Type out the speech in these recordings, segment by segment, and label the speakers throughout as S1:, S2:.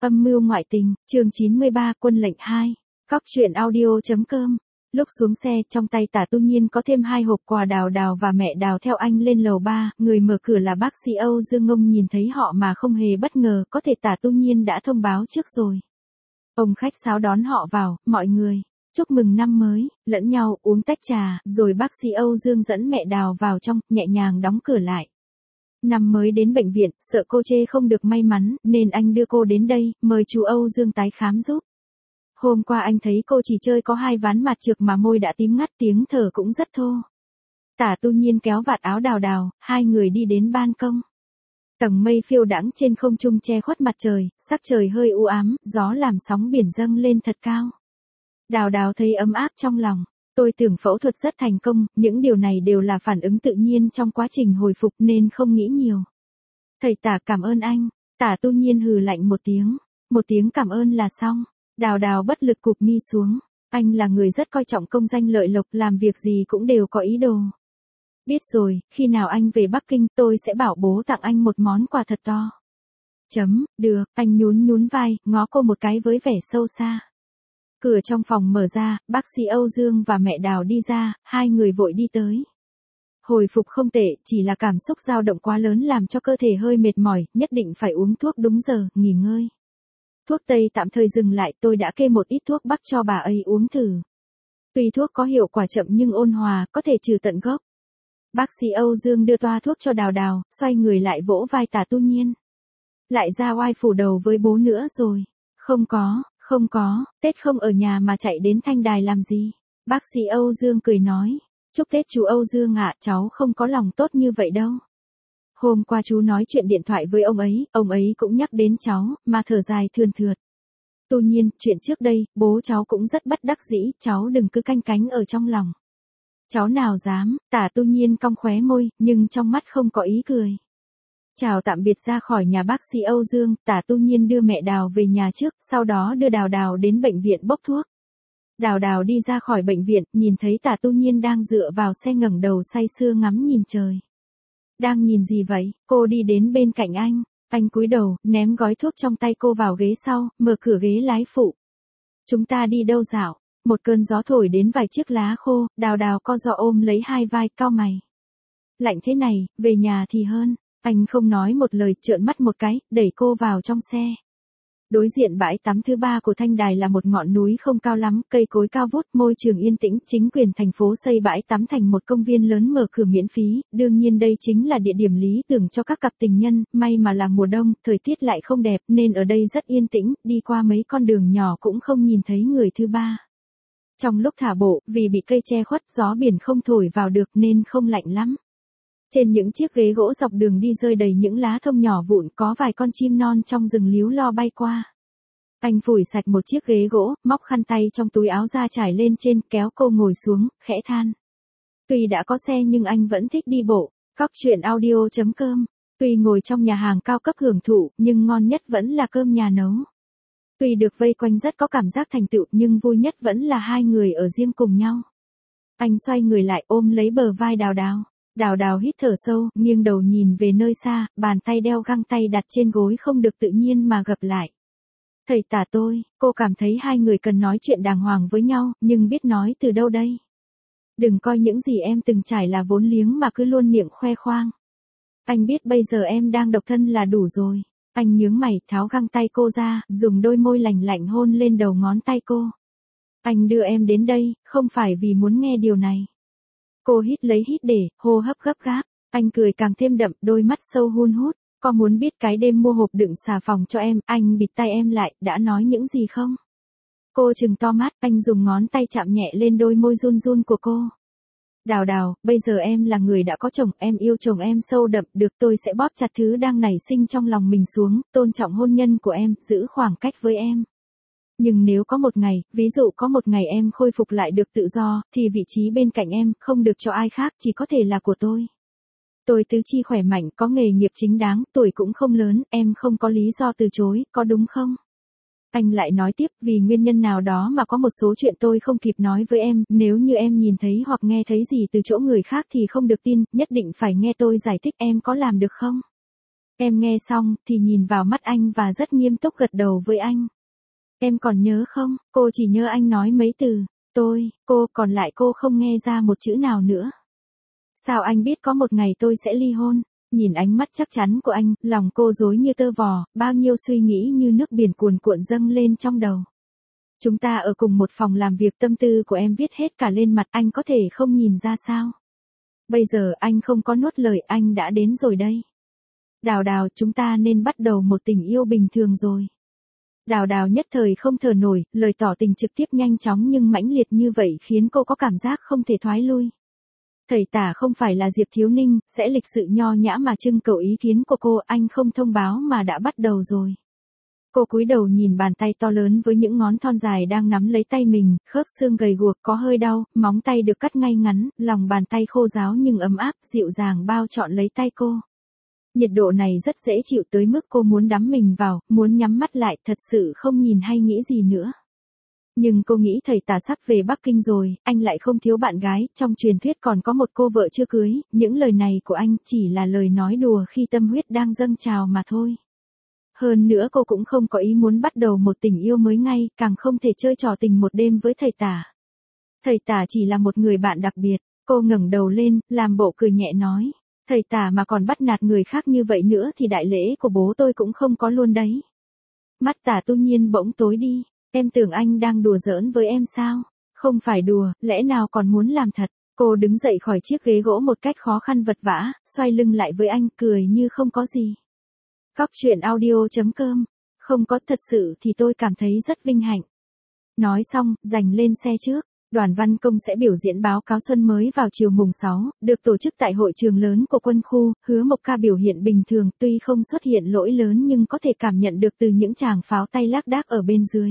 S1: Âm mưu ngoại tình, chương 93, quân lệnh 2. Cóc truyện audio.com. Lúc xuống xe, trong tay Tả Tu Nhiên có thêm 2 hộp quà. Đào Đào và mẹ Đào theo anh lên lầu 3, người mở cửa là bác sĩ Âu Dương Ngông. Nhìn thấy họ mà không hề bất ngờ, có thể Tả Tu Nhiên đã thông báo trước rồi. Ông khách sáo đón họ vào, mọi người chúc mừng năm mới, lẫn nhau uống tách trà, rồi bác sĩ Âu Dương dẫn mẹ Đào vào trong, nhẹ nhàng đóng cửa lại. Năm mới đến bệnh viện, sợ cô chê không được may mắn, nên anh đưa cô đến đây, mời chú Âu Dương tái khám giúp. Hôm qua anh thấy cô chỉ chơi có 2 ván mặt trược mà môi đã tím ngắt, tiếng thở cũng rất thô. Tả Tu Nhiên kéo vạt áo Đào Đào, hai người đi đến ban công. Tầng mây phiêu đãng trên không trung che khuất mặt trời, sắc trời hơi u ám, gió làm sóng biển dâng lên thật cao. Đào Đào thấy ấm áp trong lòng. Tôi tưởng phẫu thuật rất thành công, những điều này đều là phản ứng tự nhiên trong quá trình hồi phục nên không nghĩ nhiều. Thầy Tả cảm ơn anh. Tả Tu Nhiên hừ lạnh một tiếng cảm ơn là xong. Đào Đào bất lực cụp mi xuống. Anh là người rất coi trọng công danh lợi lộc, làm việc gì cũng đều có ý đồ. Biết rồi, khi nào anh về Bắc Kinh tôi sẽ bảo bố tặng anh một món quà thật to. Được, anh nhún vai, ngó cô một cái với vẻ sâu xa. Cửa trong phòng mở ra, bác sĩ Âu Dương và mẹ Đào đi ra, hai người vội đi tới. Hồi phục không tệ, chỉ là cảm xúc dao động quá lớn làm cho cơ thể hơi mệt mỏi, nhất định phải uống thuốc đúng giờ, nghỉ ngơi. Thuốc Tây tạm thời dừng lại, tôi đã kê một ít thuốc Bắc cho bà ấy uống thử. Tuy thuốc có hiệu quả chậm nhưng ôn hòa, có thể trừ tận gốc. Bác sĩ Âu Dương đưa toa thuốc cho Đào Đào, xoay người lại vỗ vai Tả Tu Nhiên. Lại ra oai phủ đầu với bố nữa rồi. Không có, Tết không ở nhà mà chạy đến Thanh Đài làm gì? Bác sĩ Âu Dương cười nói. Chúc Tết chú Âu Dương ạ, cháu không có lòng tốt như vậy đâu. Hôm qua chú nói chuyện điện thoại với ông ấy cũng nhắc đến cháu, mà thở dài thườn thượt. Tu Nhiên, chuyện trước đây, bố cháu cũng rất bất đắc dĩ, cháu đừng cứ canh cánh ở trong lòng. Cháu nào dám, Tả Tu Nhiên cong khóe môi, nhưng trong mắt không có ý cười. Chào tạm biệt ra khỏi nhà bác sĩ Âu Dương, Tả Tu Nhiên đưa mẹ Đào về nhà trước, sau đó đưa Đào Đào đến bệnh viện bốc thuốc. Đào Đào đi ra khỏi bệnh viện, nhìn thấy Tả Tu Nhiên đang dựa vào xe ngẩng đầu say sưa ngắm nhìn trời. Đang nhìn gì vậy? Cô đi đến bên cạnh anh cúi đầu, ném gói thuốc trong tay cô vào ghế sau, mở cửa ghế lái phụ. Chúng ta đi đâu dạo? Một cơn gió thổi đến vài chiếc lá khô, Đào Đào co giò ôm lấy hai vai, cau mày. Lạnh thế này, về nhà thì hơn. Anh không nói một lời, trợn mắt một cái, đẩy cô vào trong xe. Đối diện bãi tắm thứ 3 của Thanh Đài là một ngọn núi không cao lắm, cây cối cao vút, môi trường yên tĩnh. Chính quyền thành phố xây bãi tắm thành một công viên lớn mở cửa miễn phí, đương nhiên đây chính là địa điểm lý tưởng cho các cặp tình nhân. May mà là mùa đông, thời tiết lại không đẹp nên ở đây rất yên tĩnh, đi qua mấy con đường nhỏ cũng không nhìn thấy người thứ ba. Trong lúc thả bộ, vì bị cây che khuất, gió biển không thổi vào được nên không lạnh lắm. Trên những chiếc ghế gỗ dọc đường đi rơi đầy những lá thông nhỏ vụn, có vài con chim non trong rừng líu lo bay qua. Anh phủi sạch một chiếc ghế gỗ, móc khăn tay trong túi áo ra trải lên trên, kéo cô ngồi xuống, khẽ than. Tuy đã có xe nhưng anh vẫn thích đi bộ. Cóc truyện audio.com. Tuy ngồi trong nhà hàng cao cấp hưởng thụ, nhưng ngon nhất vẫn là cơm nhà nấu. Tuy được vây quanh rất có cảm giác thành tựu nhưng vui nhất vẫn là hai người ở riêng cùng nhau. Anh xoay người lại ôm lấy bờ vai Đào Đào. Đào Đào hít thở sâu, nghiêng đầu nhìn về nơi xa, bàn tay đeo găng tay đặt trên gối không được tự nhiên mà gập lại. Thầy Tả cô cảm thấy hai người cần nói chuyện đàng hoàng với nhau, nhưng biết nói từ đâu đây? Đừng coi những gì em từng trải là vốn liếng mà cứ luôn miệng khoe khoang. Anh biết bây giờ em đang độc thân là đủ rồi. Anh nhướng mày, tháo găng tay cô ra, dùng đôi môi lành lạnh hôn lên đầu ngón tay cô. Anh đưa em đến đây, không phải vì muốn nghe điều này. Cô hít lấy hít để, hô hấp gấp gáp. Anh cười càng thêm đậm, đôi mắt sâu hun hút. Có muốn biết cái đêm mua hộp đựng xà phòng cho em, anh bịt tay em lại, đã nói những gì không? Cô trừng to mắt, anh dùng ngón tay chạm nhẹ lên đôi môi run run của cô. Đào Đào, bây giờ em là người đã có chồng, em yêu chồng em sâu đậm, được tôi sẽ bóp chặt thứ đang nảy sinh trong lòng mình xuống, tôn trọng hôn nhân của em, giữ khoảng cách với em. Nhưng nếu có một ngày, ví dụ có một ngày em khôi phục lại được tự do, thì vị trí bên cạnh em, không được cho ai khác, chỉ có thể là của tôi. Tôi tứ chi khỏe mạnh, có nghề nghiệp chính đáng, tuổi cũng không lớn, em không có lý do từ chối, có đúng không? Anh lại nói tiếp, vì nguyên nhân nào đó mà có một số chuyện tôi không kịp nói với em, nếu như em nhìn thấy hoặc nghe thấy gì từ chỗ người khác thì không được tin, nhất định phải nghe tôi giải thích, em có làm được không? Em nghe xong thì nhìn vào mắt anh và rất nghiêm túc gật đầu với anh. Em còn nhớ không, cô chỉ nhớ anh nói mấy từ, tôi, cô, còn lại cô không nghe ra một chữ nào nữa. Sao anh biết có một ngày tôi sẽ ly hôn? Nhìn ánh mắt chắc chắn của anh, lòng cô rối như tơ vò, bao nhiêu suy nghĩ như nước biển cuồn cuộn dâng lên trong đầu. Chúng ta ở cùng một phòng làm việc, tâm tư của em viết hết cả lên mặt, anh có thể không nhìn ra sao? Bây giờ anh không có nuốt lời, anh đã đến rồi đây. Đào Đào, chúng ta nên bắt đầu một tình yêu bình thường rồi. Đào Đào nhất thời không thở nổi, lời tỏ tình trực tiếp nhanh chóng nhưng mãnh liệt như vậy khiến cô có cảm giác không thể thoái lui. Thầy Tả không phải là Diệp Thiếu Ninh, sẽ lịch sự nho nhã mà trưng cầu ý kiến của cô, anh không thông báo mà đã bắt đầu rồi. Cô cúi đầu nhìn bàn tay to lớn với những ngón thon dài đang nắm lấy tay mình, khớp xương gầy guộc có hơi đau, móng tay được cắt ngay ngắn, lòng bàn tay khô ráo nhưng ấm áp, dịu dàng bao trọn lấy tay cô. Nhiệt độ này rất dễ chịu tới mức cô muốn đắm mình vào, muốn nhắm mắt lại, thật sự không nhìn hay nghĩ gì nữa. Nhưng cô nghĩ thầy Tả sắp về Bắc Kinh rồi, anh lại không thiếu bạn gái, trong truyền thuyết còn có một cô vợ chưa cưới, những lời này của anh chỉ là lời nói đùa khi tâm huyết đang dâng trào mà thôi. Hơn nữa cô cũng không có ý muốn bắt đầu một tình yêu mới ngay, càng không thể chơi trò tình một đêm với thầy Tả. Thầy Tả chỉ là một người bạn đặc biệt, cô ngẩng đầu lên, làm bộ cười nhẹ nói. Thầy Tả mà còn bắt nạt người khác như vậy nữa thì đại lễ của bố tôi cũng không có luôn đấy. Mắt Tả Tu Nhiên bỗng tối đi, em tưởng anh đang đùa giỡn với em sao? Không phải đùa, lẽ nào còn muốn làm thật? Cô đứng dậy khỏi chiếc ghế gỗ một cách khó khăn vật vã, xoay lưng lại với anh, cười như không có gì. Góc truyện audio.com. Không có, thật sự thì tôi cảm thấy rất vinh hạnh. Nói xong, giành lên xe trước. Đoàn Văn Công sẽ biểu diễn báo cáo xuân mới vào chiều mùng 6, được tổ chức tại hội trường lớn của quân khu. Hứa Mộc Ca biểu hiện bình thường, tuy không xuất hiện lỗi lớn nhưng có thể cảm nhận được từ những tràng pháo tay lác đác ở bên dưới.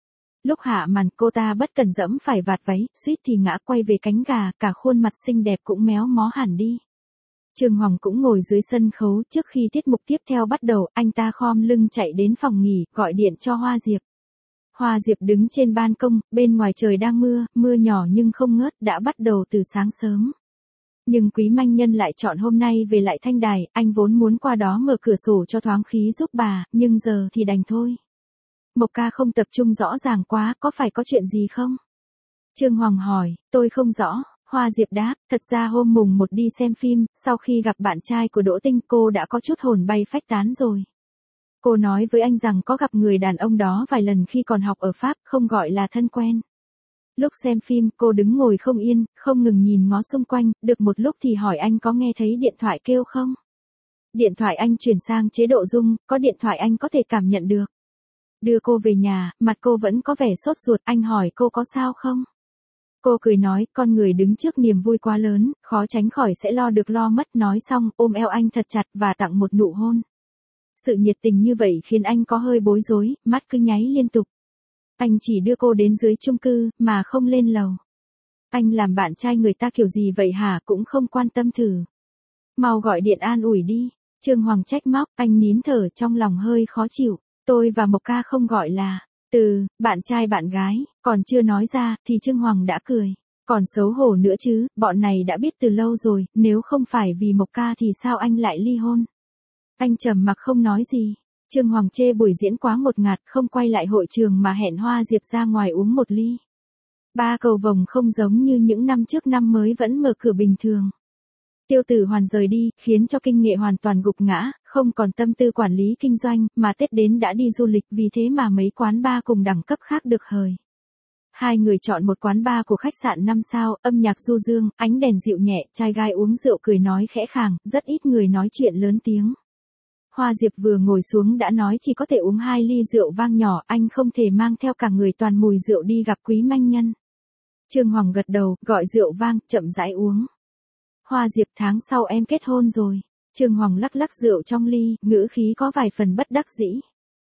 S1: Lúc hạ màn, cô ta bất cẩn dẫm phải vạt váy, suýt thì ngã quay về cánh gà, cả khuôn mặt xinh đẹp cũng méo mó hẳn đi. Trương Hoàng cũng ngồi dưới sân khấu, trước khi tiết mục tiếp theo bắt đầu, anh ta khom lưng chạy đến phòng nghỉ, gọi điện cho Hoa Diệp. Hoa Diệp đứng trên ban công, bên ngoài trời đang mưa, mưa nhỏ nhưng không ngớt, đã bắt đầu từ sáng sớm. Nhưng Quý Manh Nhân lại chọn hôm nay về lại Thanh Đài, anh vốn muốn qua đó mở cửa sổ cho thoáng khí giúp bà, nhưng giờ thì đành thôi. Mộc Ca không tập trung rõ ràng quá, có phải có chuyện gì không? Trương Hoàng hỏi, tôi không rõ. Hoa Diệp đáp, thật ra hôm mùng 1 đi xem phim, sau khi gặp bạn trai của Đỗ Tinh, cô đã có chút hồn bay phách tán rồi. Cô nói với anh rằng có gặp người đàn ông đó vài lần khi còn học ở Pháp, không gọi là thân quen. Lúc xem phim, cô đứng ngồi không yên, không ngừng nhìn ngó xung quanh, được một lúc thì hỏi anh có nghe thấy điện thoại kêu không? Điện thoại anh chuyển sang chế độ rung, có điện thoại anh có thể cảm nhận được. Đưa cô về nhà, mặt cô vẫn có vẻ sốt ruột, anh hỏi cô có sao không? Cô cười nói, con người đứng trước niềm vui quá lớn, khó tránh khỏi sẽ lo được lo mất, nói xong, ôm eo anh thật chặt và tặng một nụ hôn. Sự nhiệt tình như vậy khiến anh có hơi bối rối, mắt cứ nháy liên tục. Anh chỉ đưa cô đến dưới chung cư, mà không lên lầu. Anh làm bạn trai người ta kiểu gì vậy hả, cũng không quan tâm thử. Mau gọi điện an ủi đi. Trương Hoàng trách móc, anh nín thở, trong lòng hơi khó chịu. Tôi và Mộc Ca không gọi là bạn trai bạn gái, còn chưa nói ra, thì Trương Hoàng đã cười. Còn xấu hổ nữa chứ, bọn này đã biết từ lâu rồi, nếu không phải vì Mộc Ca thì sao anh lại ly hôn? Anh trầm mặc không nói gì. Trương Hoàng chê buổi diễn quá ngột ngạt, không quay lại hội trường mà hẹn Hoa Diệp ra ngoài uống một ly. Ba cầu vồng không giống như những năm trước, năm mới vẫn mở cửa bình thường. Tiêu Tử Hoàn rời đi, khiến cho Kinh Nghệ hoàn toàn gục ngã, không còn tâm tư quản lý kinh doanh, mà Tết đến đã đi du lịch, vì thế mà mấy quán bar cùng đẳng cấp khác được hời. Hai người chọn một quán bar của khách sạn 5 sao, âm nhạc du dương, ánh đèn dịu nhẹ, trai gái uống rượu cười nói khẽ khàng, rất ít người nói chuyện lớn tiếng. Hoa Diệp vừa ngồi xuống đã nói chỉ có thể uống 2 ly rượu vang nhỏ, anh không thể mang theo cả người toàn mùi rượu đi gặp Quý Manh Nhân. Trương Hoàng gật đầu, gọi rượu vang, chậm rãi uống. Hoa Diệp, tháng sau em kết hôn rồi. Trương Hoàng lắc lắc rượu trong ly, ngữ khí có vài phần bất đắc dĩ.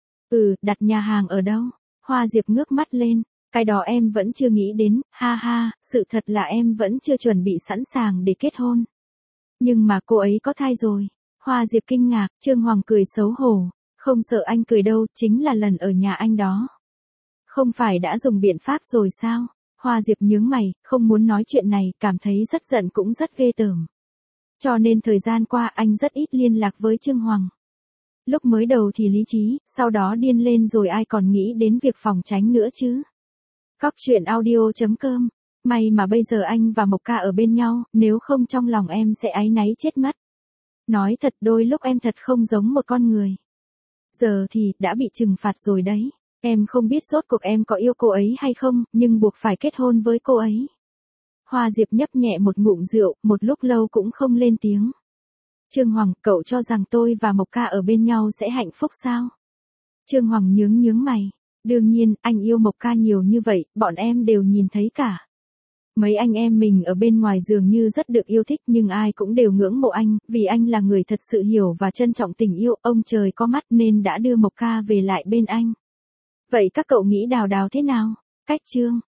S1: Đặt nhà hàng ở đâu? Hoa Diệp ngước mắt lên. Cái đó em vẫn chưa nghĩ đến, ha ha, sự thật là em vẫn chưa chuẩn bị sẵn sàng để kết hôn. Nhưng mà cô ấy có thai rồi. Hoa Diệp kinh ngạc, Trương Hoàng cười xấu hổ. Không sợ anh cười đâu, chính là lần ở nhà anh đó. Không phải đã dùng biện pháp rồi sao? Hoa Diệp nhướng mày, không muốn nói chuyện này, cảm thấy rất giận cũng rất ghê tởm. Cho nên thời gian qua anh rất ít liên lạc với Trương Hoàng. Lúc mới đầu thì lý trí, sau đó điên lên rồi ai còn nghĩ đến việc phòng tránh nữa chứ. Cóc truyện audio.com. May mà bây giờ anh và Mộc Ca ở bên nhau, nếu không trong lòng em sẽ áy náy chết mất. Nói thật đôi lúc em thật không giống một con người. Giờ thì, đã bị trừng phạt rồi đấy. Em không biết rốt cuộc em có yêu cô ấy hay không, nhưng buộc phải kết hôn với cô ấy. Hoa Diệp nhấp nhẹ một ngụm rượu, một lúc lâu cũng không lên tiếng. Trương Hoàng, cậu cho rằng tôi và Mộc Ca ở bên nhau sẽ hạnh phúc sao? Trương Hoàng nhướng mày. Đương nhiên, anh yêu Mộc Ca nhiều như vậy, bọn em đều nhìn thấy cả. Mấy anh em mình ở bên ngoài dường như rất được yêu thích nhưng ai cũng đều ngưỡng mộ anh, vì anh là người thật sự hiểu và trân trọng tình yêu, ông trời có mắt nên đã đưa Mộc Ca về lại bên anh. Vậy các cậu nghĩ Đào Đào thế nào? Cách Trương